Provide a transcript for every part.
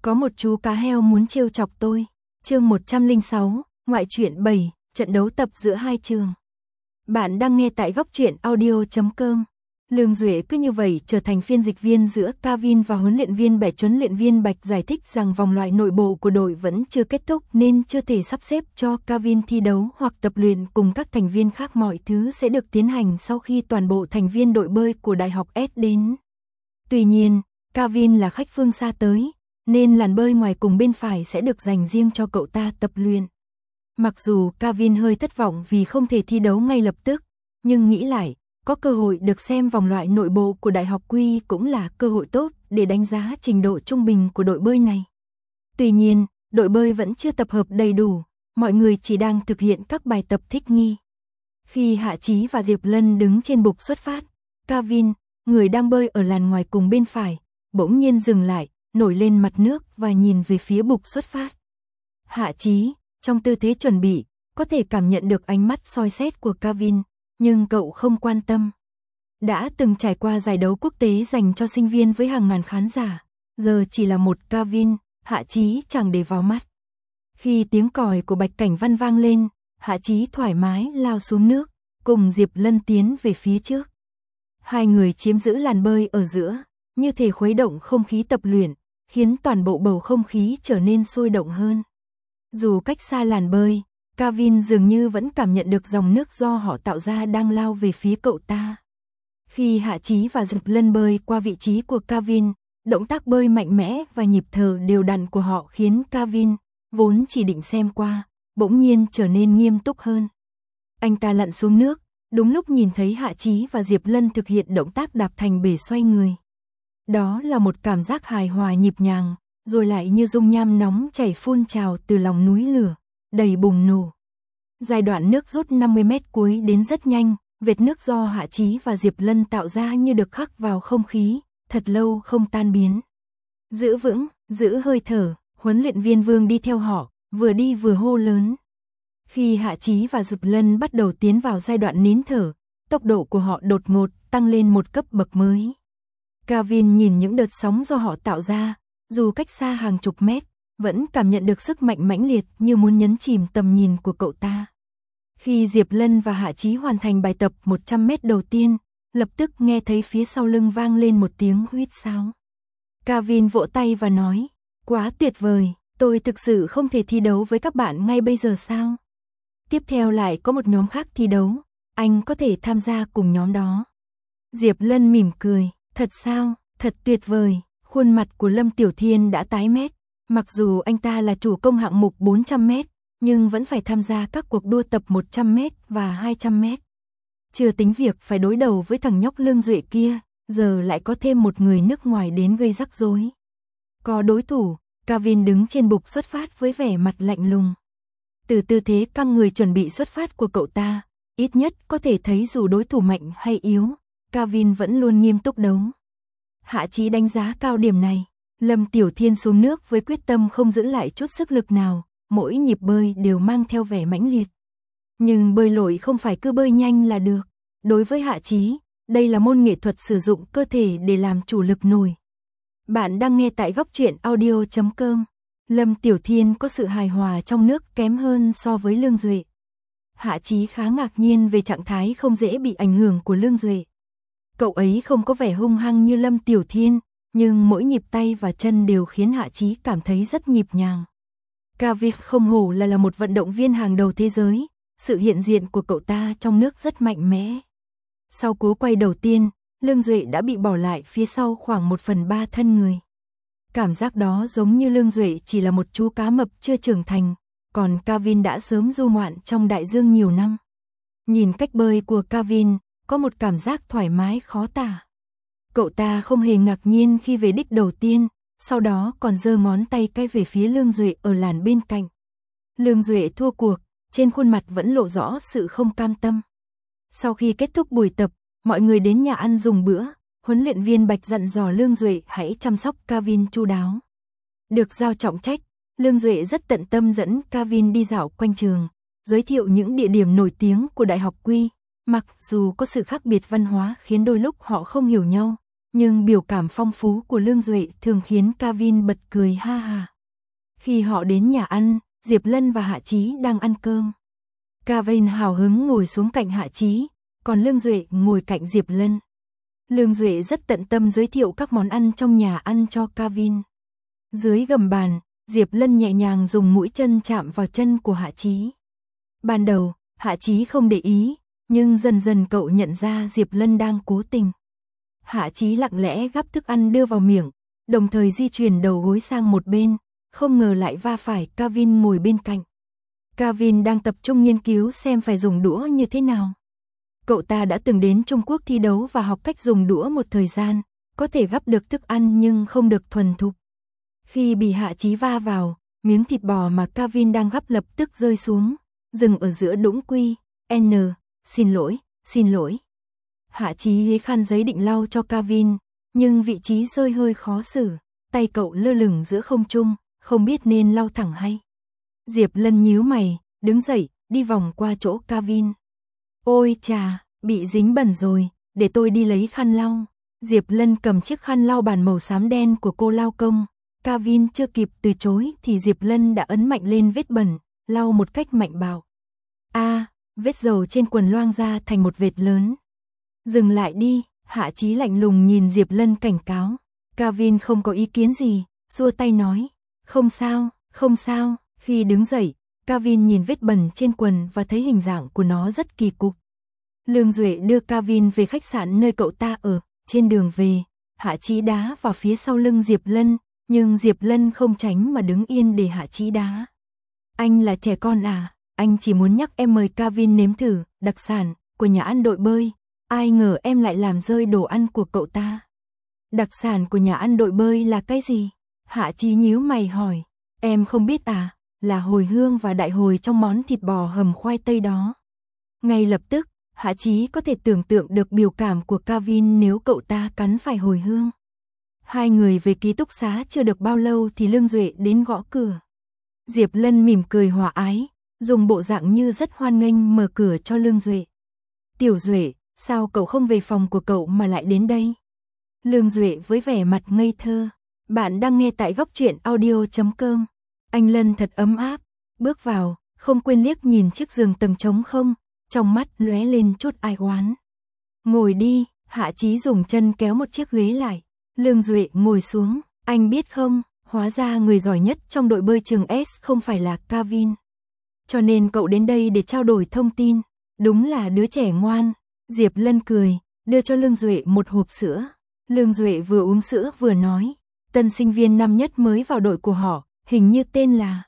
Có một chú cá heo muốn trêu chọc tôi. Chương 106, ngoại truyện 7, trận đấu tập giữa hai trường. Bạn đang nghe tại góc truyện audio.com. Lương Duệ cứ như vậy trở thành phiên dịch viên giữa Kevin và huấn luyện viên Bạch. Huấn luyện viên Bạch giải thích rằng vòng loại nội bộ của đội vẫn chưa kết thúc nên chưa thể sắp xếp cho Kevin thi đấu hoặc tập luyện cùng các thành viên khác. Mọi thứ sẽ được tiến hành sau khi toàn bộ thành viên đội bơi của Đại học S đến. Tuy nhiên, Kevin là khách phương xa tới, nên làn bơi ngoài cùng bên phải sẽ được dành riêng cho cậu ta tập luyện. Mặc dù Kevin hơi thất vọng vì không thể thi đấu ngay lập tức, nhưng nghĩ lại, có cơ hội được xem vòng loại nội bộ của Đại học Quy cũng là cơ hội tốt để đánh giá trình độ trung bình của đội bơi này. Tuy nhiên, đội bơi vẫn chưa tập hợp đầy đủ, mọi người chỉ đang thực hiện các bài tập thích nghi. Khi Hạ Chí và Diệp Lân đứng trên bục xuất phát, Kevin, người đang bơi ở làn ngoài cùng bên phải, bỗng nhiên dừng lại, nổi lên mặt nước và nhìn về phía bục xuất phát. Hạ Chí, trong tư thế chuẩn bị, có thể cảm nhận được ánh mắt soi xét của Kevin, nhưng cậu không quan tâm. Đã từng trải qua giải đấu quốc tế dành cho sinh viên với hàng ngàn khán giả, giờ chỉ là một Kevin, Hạ Chí chẳng để vào mắt. Khi tiếng còi của Bạch Cảnh Văn vang lên, Hạ Chí thoải mái lao xuống nước, cùng Diệp Lân tiến về phía trước. Hai người chiếm giữ làn bơi ở giữa, như thể khuấy động không khí tập luyện, khiến toàn bộ bầu không khí trở nên sôi động hơn. Dù cách xa làn bơi, Kevin dường như vẫn cảm nhận được dòng nước do họ tạo ra đang lao về phía cậu ta. Khi Hạ Chí và Diệp Lân bơi qua vị trí của Kevin, động tác bơi mạnh mẽ và nhịp thở đều đặn của họ khiến Kevin, vốn chỉ định xem qua, bỗng nhiên trở nên nghiêm túc hơn. Anh ta lặn xuống nước, đúng lúc nhìn thấy Hạ Chí và Diệp Lân thực hiện động tác đạp thành bể xoay người. Đó là một cảm giác hài hòa nhịp nhàng, rồi lại như dung nham nóng chảy phun trào từ lòng núi lửa, đầy bùng nổ. Giai đoạn nước rút 50 mét cuối đến rất nhanh, vệt nước do Hạ Chí và Diệp Lân tạo ra như được khắc vào không khí, thật lâu không tan biến. Giữ vững, giữ hơi thở, huấn luyện viên Vương đi theo họ, vừa đi vừa hô lớn. Khi Hạ Chí và Diệp Lân bắt đầu tiến vào giai đoạn nín thở, tốc độ của họ đột ngột tăng lên một cấp bậc mới. Kevin nhìn những đợt sóng do họ tạo ra, dù cách xa hàng chục mét, vẫn cảm nhận được sức mạnh mãnh liệt như muốn nhấn chìm tầm nhìn của cậu ta. Khi Diệp Lân và Hạ Chí hoàn thành bài tập 100 mét đầu tiên, lập tức nghe thấy phía sau lưng vang lên một tiếng huýt sáo. Kevin vỗ tay và nói, quá tuyệt vời, tôi thực sự không thể thi đấu với các bạn ngay bây giờ sao? Tiếp theo lại có một nhóm khác thi đấu, anh có thể tham gia cùng nhóm đó. Diệp Lân mỉm cười, thật sao, thật tuyệt vời. Khuôn mặt của Lâm Tiểu Thiên đã tái mét, mặc dù anh ta là chủ công hạng mục 400 mét, nhưng vẫn phải tham gia các cuộc đua tập 100 mét và 200 mét. Chưa tính việc phải đối đầu với thằng nhóc Lương Duệ kia, giờ lại có thêm một người nước ngoài đến gây rắc rối. Có đối thủ, Kevin đứng trên bục xuất phát với vẻ mặt lạnh lùng. Từ tư thế căng người chuẩn bị xuất phát của cậu ta, ít nhất có thể thấy dù đối thủ mạnh hay yếu, Kevin vẫn luôn nghiêm túc đấu. Hạ Chí đánh giá cao điểm này, Lâm Tiểu Thiên xuống nước với quyết tâm không giữ lại chút sức lực nào, mỗi nhịp bơi đều mang theo vẻ mãnh liệt. Nhưng bơi lội không phải cứ bơi nhanh là được, đối với Hạ Chí, đây là môn nghệ thuật sử dụng cơ thể để làm chủ lực nổi. Bạn đang nghe tại góc truyện audio.com. Lâm Tiểu Thiên có sự hài hòa trong nước kém hơn so với Lương Duệ. Hạ Chí khá ngạc nhiên về trạng thái không dễ bị ảnh hưởng của Lương Duệ. Cậu ấy không có vẻ hung hăng như Lâm Tiểu Thiên, nhưng mỗi nhịp tay và chân đều khiến Hạ Chí cảm thấy rất nhịp nhàng. Kevin không hổ là một vận động viên hàng đầu thế giới, sự hiện diện của cậu ta trong nước rất mạnh mẽ. Sau cú quay đầu tiên, Lương Duệ đã bị bỏ lại phía sau khoảng 1/3 thân người. Cảm giác đó giống như Lương Duệ chỉ là một chú cá mập chưa trưởng thành, còn Kevin đã sớm du ngoạn trong đại dương nhiều năm. Nhìn cách bơi của Kevin, có một cảm giác thoải mái khó tả. Cậu ta không hề ngạc nhiên khi về đích đầu tiên, sau đó còn giơ ngón tay cái về phía Lương Duệ ở làn bên cạnh. Lương Duệ thua cuộc, trên khuôn mặt vẫn lộ rõ sự không cam tâm. Sau khi kết thúc buổi tập, mọi người đến nhà ăn dùng bữa, huấn luyện viên Bạch dặn dò Lương Duệ hãy chăm sóc Kevin chu đáo. Được giao trọng trách, Lương Duệ rất tận tâm dẫn Kevin đi dạo quanh trường, giới thiệu những địa điểm nổi tiếng của Đại học Quy. Mặc dù có sự khác biệt văn hóa khiến đôi lúc họ không hiểu nhau, nhưng biểu cảm phong phú của Lương Duệ thường khiến Kevin bật cười ha ha. Khi họ đến nhà ăn, Diệp Lân và Hạ Chí đang ăn cơm. Kevin hào hứng ngồi xuống cạnh Hạ Chí, còn Lương Duệ ngồi cạnh Diệp Lân. Lương Duệ rất tận tâm giới thiệu các món ăn trong nhà ăn cho Kevin. Dưới gầm bàn, Diệp Lân nhẹ nhàng dùng mũi chân chạm vào chân của Hạ Chí. Ban đầu, Hạ Chí không để ý, nhưng dần dần cậu nhận ra Diệp Lân đang cố tình. Hạ Chí lặng lẽ gắp thức ăn đưa vào miệng, đồng thời di chuyển đầu gối sang một bên, không ngờ lại va phải Kevin ngồi bên cạnh. Kevin đang tập trung nghiên cứu xem phải dùng đũa như thế nào. Cậu ta đã từng đến Trung Quốc thi đấu và học cách dùng đũa một thời gian, có thể gắp được thức ăn nhưng không được thuần thục. Khi bị Hạ Chí va vào, miếng thịt bò mà Kevin đang gắp lập tức rơi xuống, dừng ở giữa đũng quy, xin lỗi. Hạ Chí lấy khăn giấy định lau cho Kevin, nhưng vị trí rơi hơi khó xử, tay cậu lơ lửng giữa không trung, không biết nên lau thẳng hay. Diệp Lân nhíu mày, đứng dậy, đi vòng qua chỗ Kevin. Ôi chà, bị dính bẩn rồi, để tôi đi lấy khăn lau. Diệp Lân cầm chiếc khăn lau bàn màu xám đen của cô lao công. Kevin chưa kịp từ chối thì Diệp Lân đã ấn mạnh lên vết bẩn, lau một cách mạnh bạo. Vết dầu trên quần loang ra thành một vệt lớn. Dừng lại đi, Hạ Chí lạnh lùng nhìn Diệp Lân cảnh cáo. Kevin không có ý kiến gì, xua tay nói, không sao. Khi đứng dậy, Kevin nhìn vết bẩn trên quần và thấy hình dạng của nó rất kỳ cục. Lương Duệ đưa Kevin về khách sạn nơi cậu ta ở, trên đường về, Hạ Chí đá vào phía sau lưng Diệp Lân, nhưng Diệp Lân không tránh mà đứng yên để Hạ Chí đá. Anh là trẻ con à, anh chỉ muốn nhắc em mời Kevin nếm thử đặc sản của nhà ăn đội bơi, ai ngờ em lại làm rơi đồ ăn của cậu ta. Đặc sản của nhà ăn đội bơi là cái gì? Hạ Chí nhíu mày hỏi, em không biết à, là hồi hương và đại hồi trong món thịt bò hầm khoai tây đó. Ngay lập tức, Hạ Chí có thể tưởng tượng được biểu cảm của Kevin nếu cậu ta cắn phải hồi hương. Hai người về ký túc xá chưa được bao lâu thì Lương Duệ đến gõ cửa. Diệp Lân mỉm cười hòa ái, dùng bộ dạng như rất hoan nghênh mở cửa cho Lương Duệ. Tiểu Duệ, sao cậu không về phòng của cậu mà lại đến đây? Lương Duệ với vẻ mặt ngây thơ. Bạn đang nghe tại góc truyện audio.com. Anh Lân thật ấm áp, bước vào, không quên liếc nhìn chiếc giường tầng trống không, trong mắt lóe lên chút ai oán. Ngồi đi, Hạ Chí dùng chân kéo một chiếc ghế lại. Lương Duệ ngồi xuống, anh biết không, hóa ra người giỏi nhất trong đội bơi trường S không phải là Kevin. Cho nên cậu đến đây để trao đổi thông tin, đúng là đứa trẻ ngoan. Diệp Lân cười, đưa cho Lương Duệ một hộp sữa. Lương Duệ vừa uống sữa vừa nói, tân sinh viên năm nhất mới vào đội của họ, hình như tên là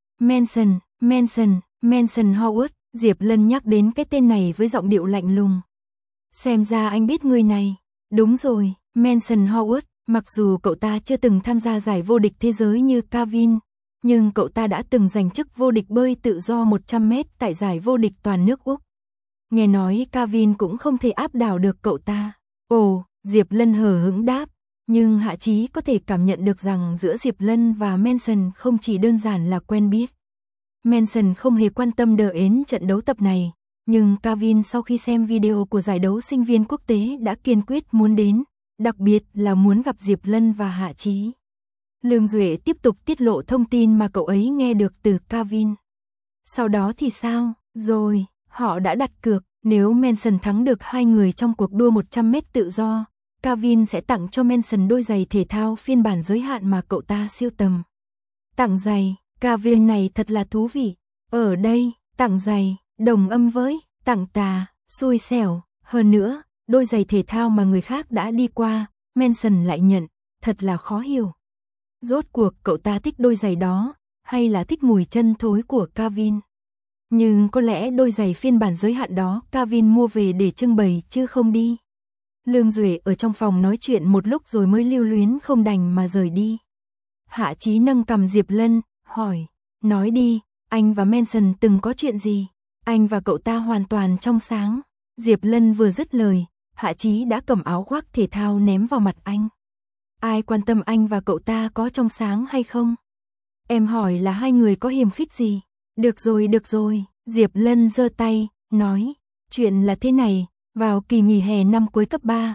Manson Howard. Diệp Lân nhắc đến cái tên này với giọng điệu lạnh lùng. Xem ra anh biết người này. Đúng rồi, Manson Howard, mặc dù cậu ta chưa từng tham gia giải vô địch thế giới như Kevin, nhưng cậu ta đã từng giành chức vô địch bơi tự do 100m tại giải vô địch toàn nước Úc. Nghe nói Kevin cũng không thể áp đảo được cậu ta. Ồ, Diệp Lân hờ hững đáp, nhưng Hạ Chí có thể cảm nhận được rằng giữa Diệp Lân và Manson không chỉ đơn giản là quen biết. Manson không hề quan tâm đến trận đấu tập này, nhưng Kevin sau khi xem video của giải đấu sinh viên quốc tế đã kiên quyết muốn đến, đặc biệt là muốn gặp Diệp Lân và Hạ Chí. Lương Duệ tiếp tục tiết lộ thông tin mà cậu ấy nghe được từ Kevin. Sau đó thì sao? Rồi, họ đã đặt cược, nếu Manson thắng được hai người trong cuộc đua 100m tự do, Kevin sẽ tặng cho Manson đôi giày thể thao phiên bản giới hạn mà cậu ta sưu tầm. Tặng giày, Kevin này thật là thú vị. Ở đây, tặng giày, đồng âm với tặng tà, xui xẻo. Hơn nữa, đôi giày thể thao mà người khác đã đi qua, Manson lại nhận, thật là khó hiểu. Rốt cuộc cậu ta thích đôi giày đó, hay là thích mùi chân thối của Kevin? Nhưng có lẽ đôi giày phiên bản giới hạn đó Kevin mua về để trưng bày chứ không đi. Lương Duệ ở trong phòng nói chuyện một lúc rồi mới lưu luyến không đành mà rời đi. Hạ Chí nâng cằm Diệp Lân, hỏi, nói đi, anh và Manson từng có chuyện gì? Anh và cậu ta hoàn toàn trong sáng. Diệp Lân vừa dứt lời, Hạ Chí đã cầm áo khoác thể thao ném vào mặt anh. Ai quan tâm anh và cậu ta có trong sáng hay không? Em hỏi là hai người có hiềm khích gì? Được rồi, Diệp Lân giơ tay, nói, chuyện là thế này, vào kỳ nghỉ hè năm cuối cấp 3,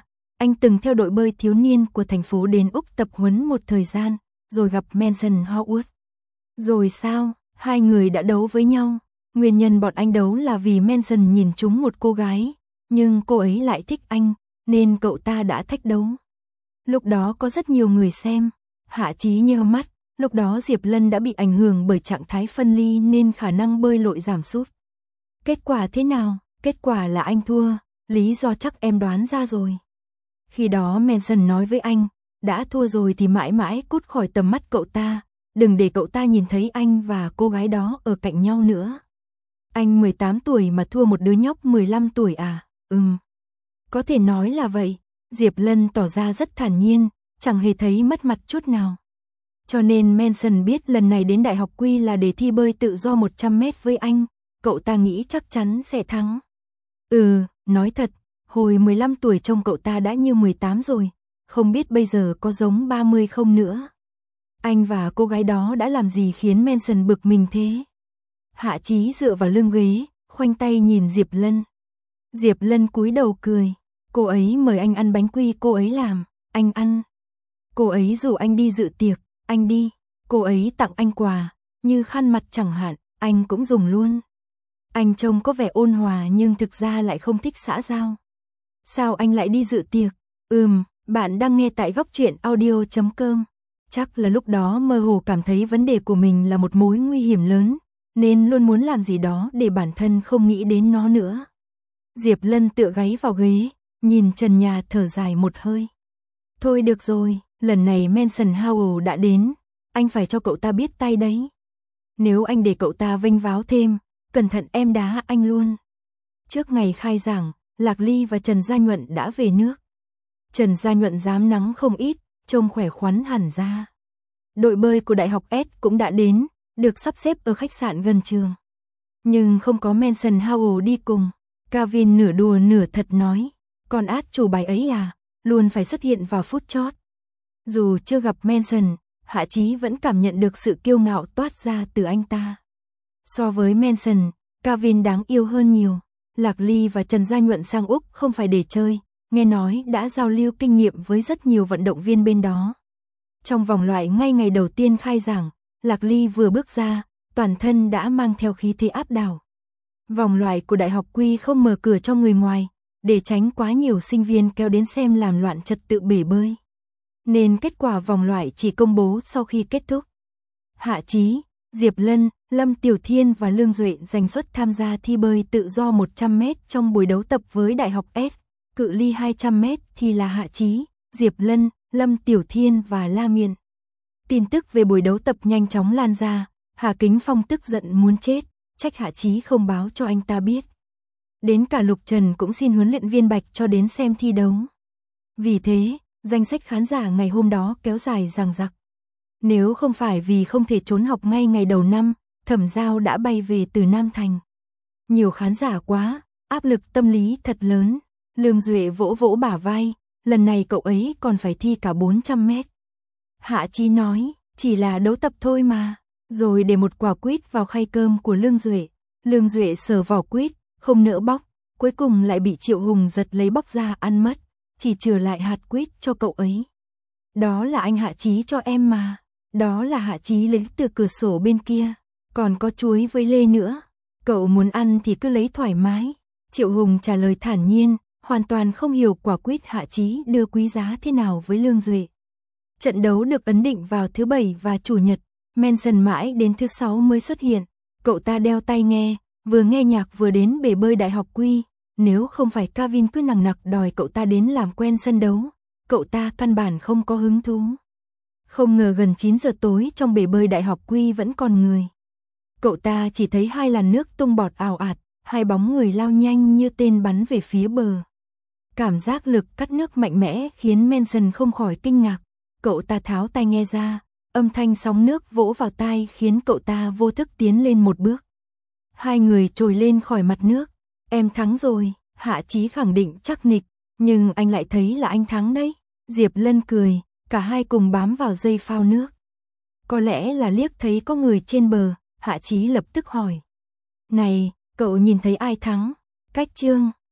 Anh từng theo đội bơi thiếu niên của thành phố đến Úc tập huấn một thời gian, rồi gặp Mason Howard. Rồi sao, hai người đã đấu với nhau. Nguyên nhân bọn anh đấu là vì Mason nhìn trúng một cô gái, nhưng cô ấy lại thích anh, nên cậu ta đã thách đấu. Lúc đó có rất nhiều người xem. Hạ Chí nheo mắt, lúc đó Diệp Lân đã bị ảnh hưởng bởi trạng thái phân ly nên khả năng bơi lội giảm sút. Kết quả thế nào? Kết quả là anh thua, lý do chắc em đoán ra rồi. Khi đó Mason nói với anh, đã thua rồi thì mãi mãi cút khỏi tầm mắt cậu ta, đừng để cậu ta nhìn thấy anh và cô gái đó ở cạnh nhau nữa. Anh 18 tuổi mà thua một đứa nhóc 15 tuổi à? Có thể nói là vậy. Diệp Lân tỏ ra rất thản nhiên, chẳng hề thấy mất mặt chút nào. Cho nên Mason biết lần này đến Đại học Quy là để thi bơi tự do 100 mét với anh, cậu ta nghĩ chắc chắn sẽ thắng. Nói thật, hồi 15 tuổi trông cậu ta đã như 18 rồi, không biết bây giờ có giống 30 không nữa. Anh và cô gái đó đã làm gì khiến Mason bực mình thế? Hạ Chí dựa vào lưng ghế, khoanh tay nhìn Diệp Lân. Diệp Lân cúi đầu cười, cô ấy mời anh ăn bánh quy cô ấy làm, anh ăn. Cô ấy rủ anh đi dự tiệc, anh đi. Cô ấy tặng anh quà, như khăn mặt chẳng hạn, anh cũng dùng luôn. Anh trông có vẻ ôn hòa nhưng thực ra lại không thích xã giao. Sao anh lại đi dự tiệc? Bạn đang nghe tại góc truyện audio.com. Chắc là lúc đó mơ hồ cảm thấy vấn đề của mình là một mối nguy hiểm lớn, nên luôn muốn làm gì đó để bản thân không nghĩ đến nó nữa. Diệp Lân tựa gáy vào ghế, nhìn trần nhà thở dài một hơi. Thôi được rồi, lần này Mason Howell đã đến, anh phải cho cậu ta biết tay đấy. Nếu anh để cậu ta vênh váo thêm, cẩn thận em đá anh luôn. Trước ngày khai giảng, Lạc Ly và Trần Gia Nhuận đã về nước. Trần Gia Nhuận rám nắng không ít, trông khỏe khoắn hẳn ra. Đội bơi của Đại học S cũng đã đến, được sắp xếp ở khách sạn gần trường. Nhưng không có Mason Howell đi cùng. Kevin nửa đùa nửa thật nói, con át chủ bài ấy à, luôn phải xuất hiện vào phút chót. Dù chưa gặp Mason, Hạ Chí vẫn cảm nhận được sự kiêu ngạo toát ra từ anh ta. So với Mason, Kevin đáng yêu hơn nhiều. Lạc Ly và Trần Gia Nhuận sang Úc không phải để chơi, nghe nói đã giao lưu kinh nghiệm với rất nhiều vận động viên bên đó. Trong vòng loại ngay ngày đầu tiên khai giảng, Lạc Ly vừa bước ra, toàn thân đã mang theo khí thế áp đảo. Vòng loại của Đại học Quy không mở cửa cho người ngoài, để tránh quá nhiều sinh viên kéo đến xem làm loạn trật tự bể bơi. Nên kết quả vòng loại chỉ công bố sau khi kết thúc. Hạ Chí, Diệp Lân, Lâm Tiểu Thiên và Lương Duệ giành suất tham gia thi bơi tự do 100 m trong buổi đấu tập với Đại học S. Cự ly 200 m thì là Hạ Chí, Diệp Lân, Lâm Tiểu Thiên và La Miện. Tin tức về buổi đấu tập nhanh chóng lan ra, Hà Kính Phong tức giận muốn chết, trách Hạ Chí không báo cho anh ta biết. Đến cả Lục Trần cũng xin huấn luyện viên Bạch cho đến xem thi đấu. Vì thế, danh sách khán giả ngày hôm đó kéo dài dằng dặc. Nếu không phải vì không thể trốn học ngay ngày đầu năm, Thẩm Giao đã bay về từ Nam Thành. Nhiều khán giả quá, áp lực tâm lý thật lớn. Lương Duệ vỗ vỗ bả vai, lần này cậu ấy còn phải thi cả 400 mét. Hạ Chí nói, chỉ là đấu tập thôi mà, rồi để một quả quýt vào khay cơm của Lương Duệ. Lương Duệ sờ vỏ quýt, không nỡ bóc, cuối cùng lại bị Triệu Hùng giật lấy bóc ra ăn mất, chỉ trừ lại hạt quýt cho cậu ấy. Đó là anh Hạ Chí cho em mà, đó là Hạ Chí lấy từ cửa sổ bên kia, còn có chuối với lê nữa, cậu muốn ăn thì cứ lấy thoải mái. Triệu Hùng trả lời thản nhiên, hoàn toàn không hiểu quả quýt Hạ Chí đưa quý giá thế nào với Lương Duệ. Trận đấu được ấn định vào thứ Bảy và Chủ nhật, Mason mãi đến thứ Sáu mới xuất hiện, cậu ta đeo tai nghe, vừa nghe nhạc vừa đến bể bơi Đại học Quy, nếu không phải Kevin cứ nằng nặc đòi cậu ta đến làm quen sân đấu, cậu ta căn bản không có hứng thú. Không ngờ gần 9 giờ tối trong bể bơi Đại học Quy vẫn còn người. Cậu ta chỉ thấy 2 làn nước tung bọt ào ạt, 2 bóng người lao nhanh như tên bắn về phía bờ. Cảm giác lực cắt nước mạnh mẽ khiến Mason không khỏi kinh ngạc. Cậu ta tháo tai nghe ra, âm thanh sóng nước vỗ vào tai khiến cậu ta vô thức tiến lên một bước. 2 người trồi lên khỏi mặt nước. Em thắng rồi, Hạ Chí khẳng định chắc nịch, nhưng anh lại thấy là anh thắng đấy. Diệp Lân cười, cả hai cùng bám vào dây phao nước. Có lẽ là liếc thấy có người trên bờ, Hạ Chí lập tức hỏi. Này, cậu nhìn thấy ai thắng? Cách Trương.